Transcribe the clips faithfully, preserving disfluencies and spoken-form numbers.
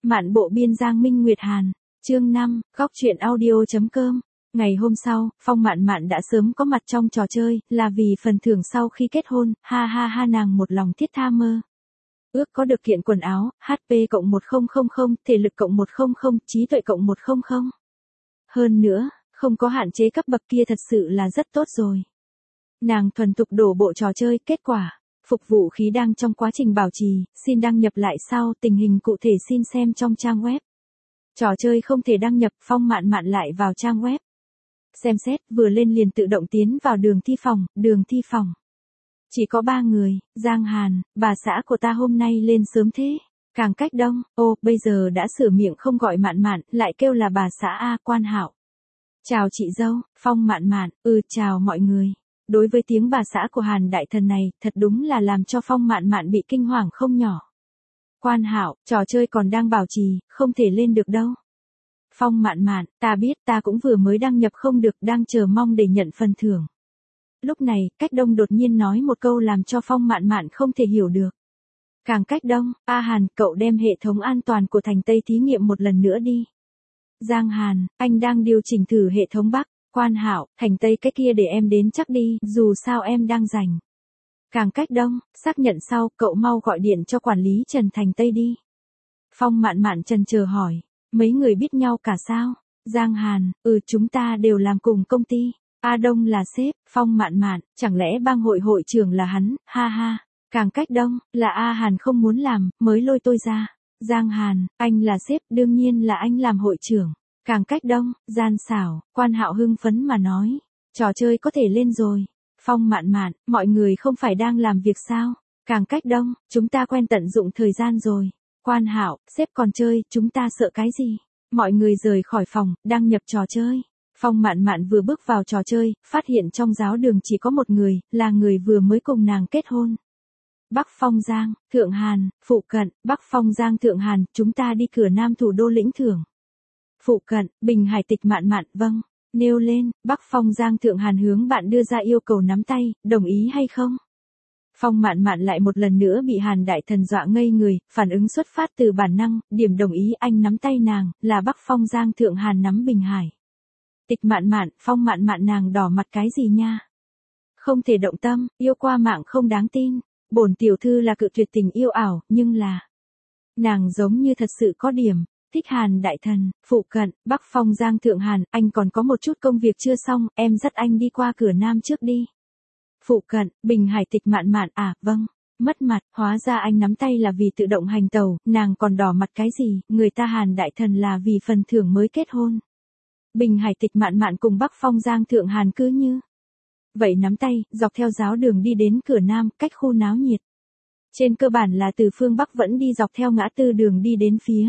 Mạn bộ biên Giang Minh Nguyệt Hàn, chương năm, góc truyện audio.com. Ngày hôm sau, Phong Mạn Mạn đã sớm có mặt trong trò chơi, là vì phần thưởng sau khi kết hôn, ha ha ha nàng một lòng thiết tha mơ. Ước có được kiện quần áo, hát pê cộng một nghìn, thể lực cộng một nghìn, trí tuệ cộng một nghìn. Hơn nữa, không có hạn chế cấp bậc kia thật sự là rất tốt rồi. Nàng thuần thục đổ bộ trò chơi, kết quả, phục vụ khí đang trong quá trình bảo trì, xin đăng nhập lại sau, tình hình cụ thể xin xem trong trang web. Trò chơi không thể đăng nhập, Phong Mạn Mạn lại vào trang web. Xem xét, vừa lên liền tự động tiến vào đường thi phòng, đường thi phòng. Chỉ có ba người, Giang Hàn, bà xã của ta hôm nay lên sớm thế. Càng cách đông, ô, bây giờ đã sửa miệng không gọi Mạn Mạn, lại kêu là bà xã A Quan Hạo. Chào chị dâu, Phong Mạn Mạn, ừ chào mọi người. Đối với tiếng bà xã của Hàn đại thần này, thật đúng là làm cho Phong Mạn Mạn bị kinh hoàng không nhỏ. Quan Hạo, trò chơi còn đang bảo trì, không thể lên được đâu. Phong Mạn Mạn, ta biết ta cũng vừa mới đăng nhập không được, đang chờ mong để nhận phần thưởng. Lúc này, Cách Đông đột nhiên nói một câu làm cho Phong Mạn Mạn không thể hiểu được. Càng Cách Đông, A Hàn, cậu đem hệ thống an toàn của thành Tây thí nghiệm một lần nữa đi. Giang Hàn, anh đang điều chỉnh thử hệ thống Bắc. Quan Hạo, thành Tây cái kia để em đến chắc đi, dù sao em đang rảnh. Càng Cách Đông, xác nhận sau, cậu mau gọi điện cho quản lý Trần thành Tây đi. Phong Mạn Mạn chần chờ hỏi, mấy người biết nhau cả sao? Giang Hàn, ừ chúng ta đều làm cùng công ty. A Đông là sếp, Phong Mạn Mạn, chẳng lẽ bang hội hội trưởng là hắn, ha ha. Càng Cách Đông, là A Hàn không muốn làm, mới lôi tôi ra. Giang Hàn, anh là sếp, đương nhiên là anh làm hội trưởng. Càng Cách Đông, gian xảo, Quan Hạo hưng phấn mà nói, trò chơi có thể lên rồi. Phong Mạn Mạn, mọi người không phải đang làm việc sao? Càng Cách Đông, chúng ta quen tận dụng thời gian rồi. Quan Hạo, sếp còn chơi, chúng ta sợ cái gì? Mọi người rời khỏi phòng, đăng nhập trò chơi. Phong Mạn Mạn vừa bước vào trò chơi, phát hiện trong giáo đường chỉ có một người, là người vừa mới cùng nàng kết hôn. Bắc Phong Giang, Thượng Hàn, phụ cận, Bắc Phong Giang Thượng Hàn, chúng ta đi cửa Nam thủ đô lĩnh thưởng. Phụ cận, Bình Hải Tịch Mạn Mạn, vâng. Nêu lên, Bắc Phong Giang Thượng Hàn hướng bạn đưa ra yêu cầu nắm tay, đồng ý hay không? Phong Mạn Mạn lại một lần nữa bị Hàn đại thần dọa ngây người, phản ứng xuất phát từ bản năng, điểm đồng ý anh nắm tay nàng, là Bắc Phong Giang Thượng Hàn nắm Bình Hải. Tịch Mạn Mạn, Phong Mạn Mạn nàng đỏ mặt cái gì nha? Không thể động tâm, yêu qua mạng không đáng tin. Bổn tiểu thư là cự tuyệt tình yêu ảo, nhưng là... Nàng giống như thật sự có điểm. Thích Hàn đại thần, phụ cận, Bắc Phong Giang Thượng Hàn, anh còn có một chút công việc chưa xong, em dắt anh đi qua cửa Nam trước đi. Phụ cận, Bình Hải Tịch Mạn Mạn, à, vâng. Mất mặt, hóa ra anh nắm tay là vì tự động hành tàu, nàng còn đỏ mặt cái gì, người ta Hàn đại thần là vì phần thưởng mới kết hôn. Bình Hải Tịch Mạn Mạn cùng Bắc Phong Giang Thượng Hàn cứ như vậy nắm tay, dọc theo giáo đường đi đến cửa Nam, cách khu náo nhiệt. Trên cơ bản là từ phương Bắc vẫn đi dọc theo ngã tư đường đi đến phía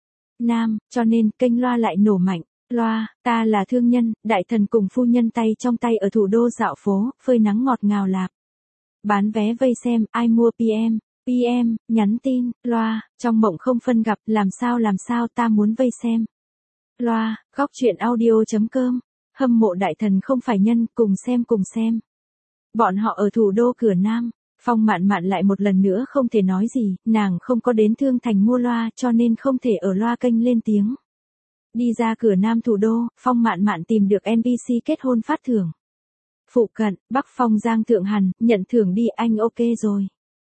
Nam, cho nên kênh loa lại nổ mạnh. Loa, ta là thương nhân, đại thần cùng phu nhân tay trong tay ở thủ đô dạo phố, phơi nắng ngọt ngào lạp. Bán vé vây xem, ai mua pê em, pê em, nhắn tin, loa, trong mộng không phân gặp, làm sao làm sao ta muốn vây xem. Loa, góc truyện audio.com, hâm mộ đại thần không phải nhân, cùng xem cùng xem. Bọn họ ở thủ đô cửa Nam. Phong Mạn Mạn lại một lần nữa không thể nói gì, nàng không có đến Thương Thành mua loa cho nên không thể ở loa kênh lên tiếng. Đi ra cửa Nam thủ đô, Phong Mạn Mạn tìm được en pê xê kết hôn phát thưởng. Phụ cận, Bắc Phong Giang Thượng Hàn, nhận thưởng đi anh ok rồi.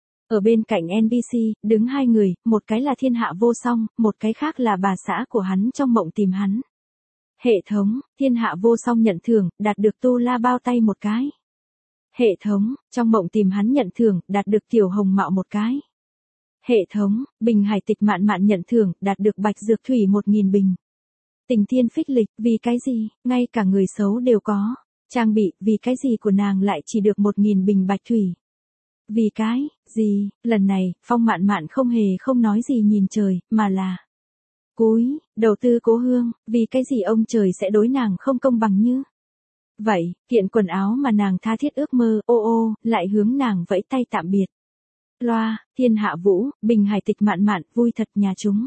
Ở bên cạnh en pê xê, đứng hai người, một cái là Thiên Hạ Vô Song, một cái khác là bà xã của hắn trong mộng tìm hắn. Hệ thống, Thiên Hạ Vô Song nhận thưởng, đạt được tu la bao tay một cái. Hệ thống, trong mộng tìm hắn nhận thưởng, đạt được Tiểu Hồng Mạo một cái. Hệ thống, Bình Hải Tịch Mạn Mạn nhận thưởng, đạt được Bạch Dược Thủy một nghìn bình. Tình Thiên Phích Lịch, vì cái gì, ngay cả người xấu đều có. Trang bị, vì cái gì của nàng lại chỉ được một nghìn bình Bạch Thủy. Vì cái, gì, lần này, Phong Mạn Mạn không hề không nói gì nhìn trời, mà là... Cúi, đầu tư Cố Hương, vì cái gì ông trời sẽ đối nàng không công bằng như... Vậy, kiện quần áo mà nàng tha thiết ước mơ, ô ô, lại hướng nàng vẫy tay tạm biệt. Loa, Thiên Hạ Vũ, Bình Hải Tịch Mạn Mạn, vui thật nhà chúng.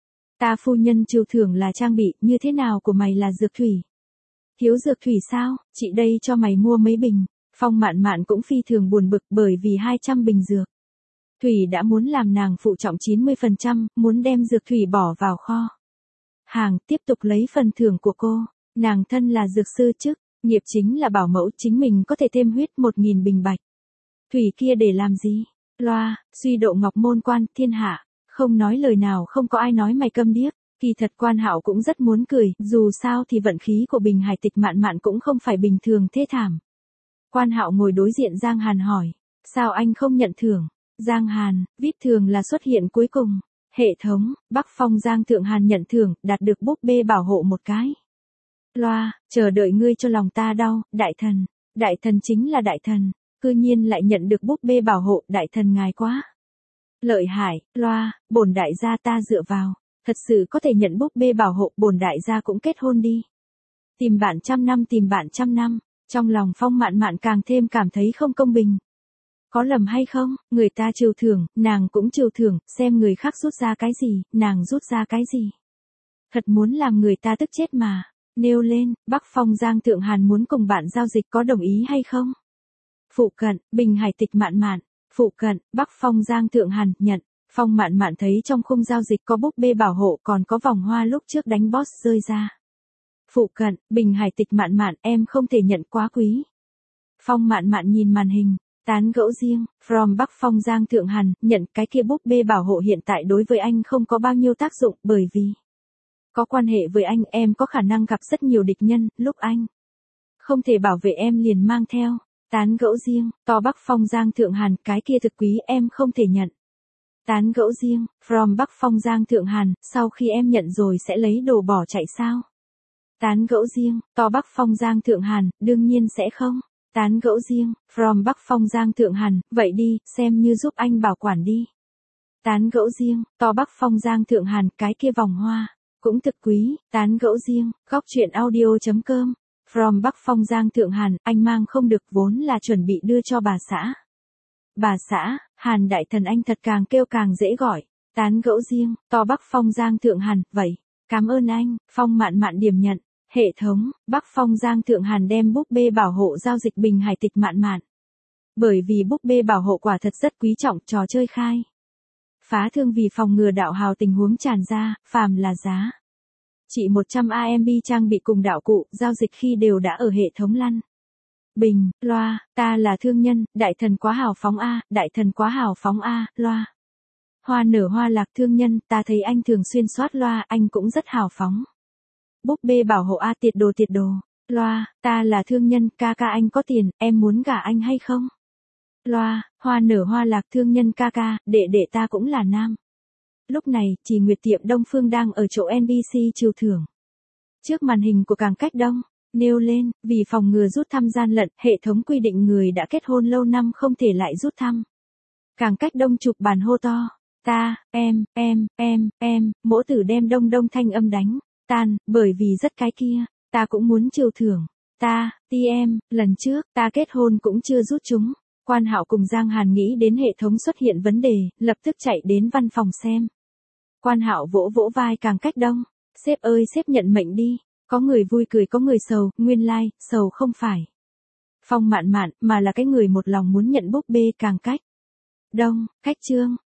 Ta phu nhân trừ thưởng là trang bị, như thế nào của mày là dược thủy? Thiếu dược thủy sao, chị đây cho mày mua mấy bình. Phong Mạn Mạn cũng phi thường buồn bực bởi vì hai trăm bình dược Thủy đã muốn làm nàng phụ trọng chín mươi phần trăm, muốn đem dược thủy bỏ vào kho hàng, tiếp tục lấy phần thưởng của cô. Nàng thân là dược sư chức, nghiệp chính là bảo mẫu, chính mình có thể thêm huyết một nghìn bình bạch. Thủy kia để làm gì? Loa, suy độ ngọc môn quan thiên hạ, không nói lời nào, không có ai nói mày câm điếc. Kỳ thật Quan Hạo cũng rất muốn cười, dù sao thì vận khí của Bình Hải Tịch Mạn Mạn cũng không phải bình thường thê thảm. Quan Hạo ngồi đối diện Giang Hàn hỏi, sao anh không nhận thưởng? Giang Hàn, vê i pê thường là xuất hiện cuối cùng. Hệ thống, Bắc Phong Giang Thượng Hàn nhận thưởng, đạt được búp bê bảo hộ một cái. Loa, chờ đợi ngươi cho lòng ta đau, đại thần. Đại thần chính là đại thần, cư nhiên lại nhận được búp bê bảo hộ, đại thần ngài quá lợi hại. Loa, bổn đại gia ta dựa vào, thật sự có thể nhận búp bê bảo hộ, bổn đại gia cũng kết hôn đi. Tìm bạn trăm năm, tìm bạn trăm năm, trong lòng Phong Mạn Mạn càng thêm cảm thấy không công bình. Có lầm hay không, người ta trừ thưởng, nàng cũng trừ thưởng, xem người khác rút ra cái gì, nàng rút ra cái gì. Thật muốn làm người ta tức chết mà. Nêu lên, Bắc Phong Giang Thượng Hàn muốn cùng bạn giao dịch, có đồng ý hay không? Phụ cận, Bình Hải Tịch Mạn Mạn. Phụ cận, Bắc Phong Giang Thượng Hàn, nhận. Phong Mạn Mạn thấy trong khung giao dịch có búp bê bảo hộ, còn có vòng hoa lúc trước đánh boss rơi ra. Phụ cận, Bình Hải Tịch Mạn Mạn, em không thể nhận, quá quý. Phong Mạn Mạn nhìn màn hình, tán gẫu riêng, from Bắc Phong Giang Thượng Hàn, nhận cái kia búp bê bảo hộ hiện tại đối với anh không có bao nhiêu tác dụng, bởi vì có quan hệ với anh, em có khả năng gặp rất nhiều địch nhân, lúc anh không thể bảo vệ em liền mang theo. Tán gẫu riêng, to Bắc Phong Giang Thượng Hàn, cái kia thực quý em không thể nhận. Tán gẫu riêng, from Bắc Phong Giang Thượng Hàn, sau khi em nhận rồi sẽ lấy đồ bỏ chạy sao? Tán gẫu riêng, to Bắc Phong Giang Thượng Hàn, đương nhiên sẽ không. Tán gẫu riêng, from Bắc Phong Giang Thượng Hàn, vậy đi, xem như giúp anh bảo quản đi. Tán gẫu riêng, to Bắc Phong Giang Thượng Hàn, cái kia vòng hoa cũng thực quý. Tán gẫu riêng, góc truyện audio.com. From Bắc Phong Giang Thượng Hàn, anh mang không được, vốn là chuẩn bị đưa cho bà xã. Bà xã, Hàn đại thần anh thật càng kêu càng dễ gọi. Tán gẫu riêng, to Bắc Phong Giang Thượng Hàn, vậy, cảm ơn anh. Phong Mạn Mạn điểm nhận. Hệ thống, Bắc Phong Giang Thượng Hàn đem búp bê bảo hộ giao dịch Bình Hải Tịch Mạn Mạn. Bởi vì búp bê bảo hộ quả thật rất quý trọng, trò chơi khai phá thương vì phòng ngừa đạo hào tình huống tràn ra, phàm là giá chỉ một trăm A M B trang bị cùng đạo cụ, giao dịch khi đều đã ở hệ thống lăn. Bình, loa, ta là thương nhân, đại thần quá hào phóng A, đại thần quá hào phóng A, loa. Hoa nở hoa lạc thương nhân, ta thấy anh thường xuyên soát loa, anh cũng rất hào phóng. Búp bê bảo hộ A, tiệt đồ tiệt đồ. Loa, ta là thương nhân, ca ca anh có tiền, em muốn gả anh hay không? Loa, hoa nở hoa lạc thương nhân ca ca, đệ đệ ta cũng là nam. Lúc này, Chỉ Nguyệt tiệm Đông Phương đang ở chỗ en pê xê trừ thưởng. Trước màn hình của Càng Cách Đông, nêu lên, vì phòng ngừa rút thăm gian lận, hệ thống quy định người đã kết hôn lâu năm không thể lại rút thăm. Càng Cách Đông chụp bàn hô to, ta, em, em, em, em, mỗ tử đem đông đông thanh âm đánh tan, bởi vì rất cái kia, ta cũng muốn trừ thưởng. Ta, ti em, lần trước, ta kết hôn cũng chưa rút chúng. Quan Hạo cùng Giang Hàn nghĩ đến hệ thống xuất hiện vấn đề, lập tức chạy đến văn phòng xem. Quan Hạo vỗ vỗ vai Càng Cách Đông, sếp ơi sếp nhận mệnh đi, có người vui cười có người sầu, nguyên lai, like, sầu không phải Phong Mạn Mạn, mà là cái người một lòng muốn nhận búp bê Càng Cách Đông, Cách Trương.